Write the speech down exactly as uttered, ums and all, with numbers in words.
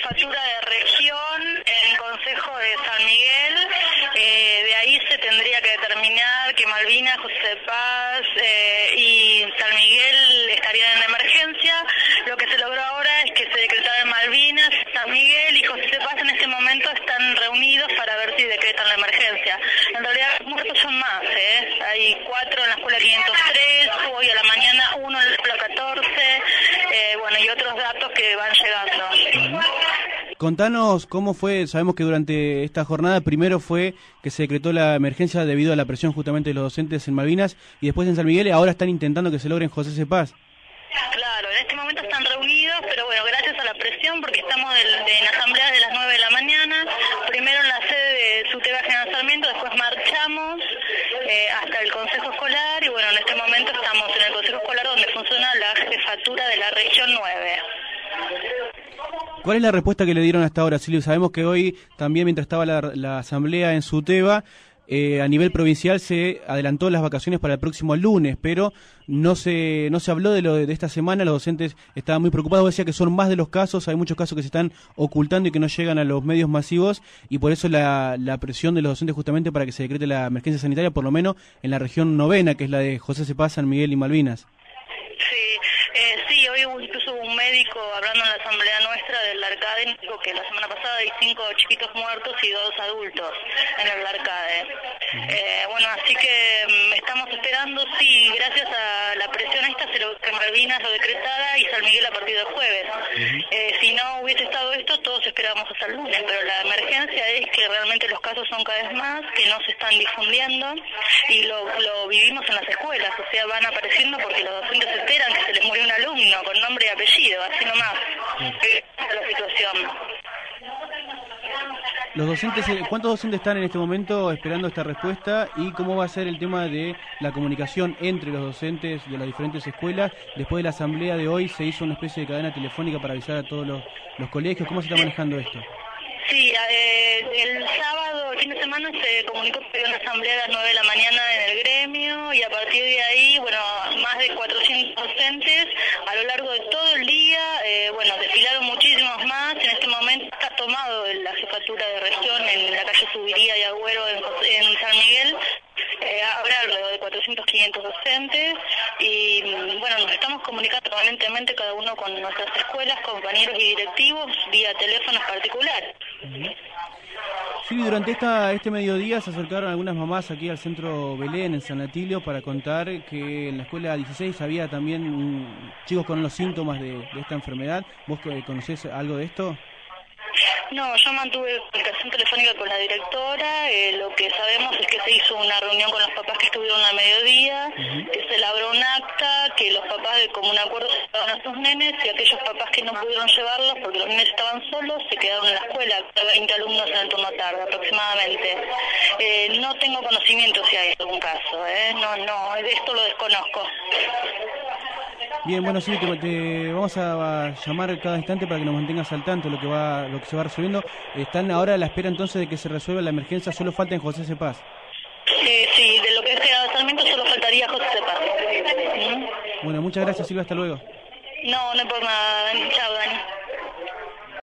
jefatura de región en Consejo de San Miguel. Eh, de ahí se tendría que determinar que Malvinas, José de Paz eh, y San Miguel estarían en emergencia. Lo que se logró ahora es que se decretaran Malvinas, San Miguel y José de Paz en este momento están reunidos para ver si decretan la emergencia. En realidad los muertos son más, ¿eh? Hay cuatro en la escuela quinientos tres, hoy a la mañana uno en la escuela catorce, eh, bueno, y otros datos que van llegando. Contanos cómo fue. Sabemos que durante esta jornada primero fue que se decretó la emergencia debido a la presión justamente de los docentes en Malvinas y después en San Miguel, y ahora están intentando que se logre en José de Paz. Claro, en este momento están reunidos, pero bueno, gracias a la presión, porque estamos de, de, en asamblea de las nueve de la mañana, primero en la sede de Suteba General Sarmiento, después marchamos eh, hasta el Consejo Escolar, y bueno, en este momento estamos en el Consejo Escolar donde funciona la jefatura de la región nueve. ¿Cuál es la respuesta que le dieron hasta ahora, Silvio? Sabemos que hoy también, mientras estaba la, la asamblea en Suteba, eh, a nivel provincial se adelantó las vacaciones para el próximo lunes, pero no se no se habló de lo de, de esta semana. Los docentes estaban muy preocupados, decía que son más de los casos, hay muchos casos que se están ocultando y que no llegan a los medios masivos, y por eso la, la presión de los docentes justamente para que se decrete la emergencia sanitaria, por lo menos en la región novena, que es la de José de Paz, San Miguel y Malvinas. Sí, eh, sí, hoy hubo incluso un médico hablando en la asamblea nuestra del Arcade, dijo que la semana pasada hay cinco chiquitos muertos y dos adultos en el Arcade. Eh, bueno, así que um, estamos esperando, sí, gracias a la presión esta, se lo, que Malvinas lo decretara y San Miguel a partir del jueves. Eh, si no hubiese estado esto, todos esperábamos hasta el lunes, pero la emergencia es que realmente los casos son cada vez más, que no se están difundiendo, y lo, lo vivimos en las escuelas, o sea, van apareciendo porque los docentes se enteran que se les murió un alumno con nombre y apellido, así nomás. Esa es la situación. Los docentes, ¿cuántos docentes están en este momento esperando esta respuesta, y cómo va a ser el tema de la comunicación entre los docentes de las diferentes escuelas? Después de la asamblea de hoy se hizo una especie de cadena telefónica para avisar a todos los, los colegios. ¿Cómo se está manejando esto? Sí, eh, el sábado, el fin de semana, se comunicó que había una asamblea a las nueve de la mañana en el gremio, y a partir de ahí, bueno, más de cuatrocientos docentes a lo largo de todo el día, eh, bueno, desfilaron muchísimos más. En este momento está tomado la jefatura de región en la calle Subiría y Agüero en, en San Miguel. Eh, habrá alrededor de cuatrocientos, quinientos docentes, y bueno, nos estamos comunicando permanentemente cada uno con nuestras escuelas, compañeros y directivos, vía teléfonos particulares. Sí, durante esta este mediodía se acercaron algunas mamás aquí al centro Belén, en San Atilio, para contar que en la escuela dieciséis había también um, chicos con los síntomas de, de esta enfermedad. ¿Vos conocés algo de esto? No, yo mantuve comunicación telefónica con la directora. Eh, lo que sabemos es que se hizo una reunión con los papás que estuvieron al mediodía, uh-huh. que se elaboró un acta, que los papás de común acuerdo se llevaban a sus nenes, y aquellos papás que no pudieron llevarlos porque los nenes estaban solos se quedaron en la escuela, veinte alumnos en el turno tarde aproximadamente. Eh, no tengo conocimiento si hay algún caso, ¿eh? no, no, de esto lo desconozco. Bien, bueno, sí, te, te vamos a, a llamar cada instante para que nos mantengas al tanto de lo que va, lo que se va resolviendo. Están ahora a la espera entonces de que se resuelva la emergencia, solo falta en José de Paz. Sí, sí, de lo que es General Sarmiento solo faltaría José de Paz. ¿Mm? Bueno, muchas gracias, Silvia, hasta luego. No, no es por nada, chao, Dani.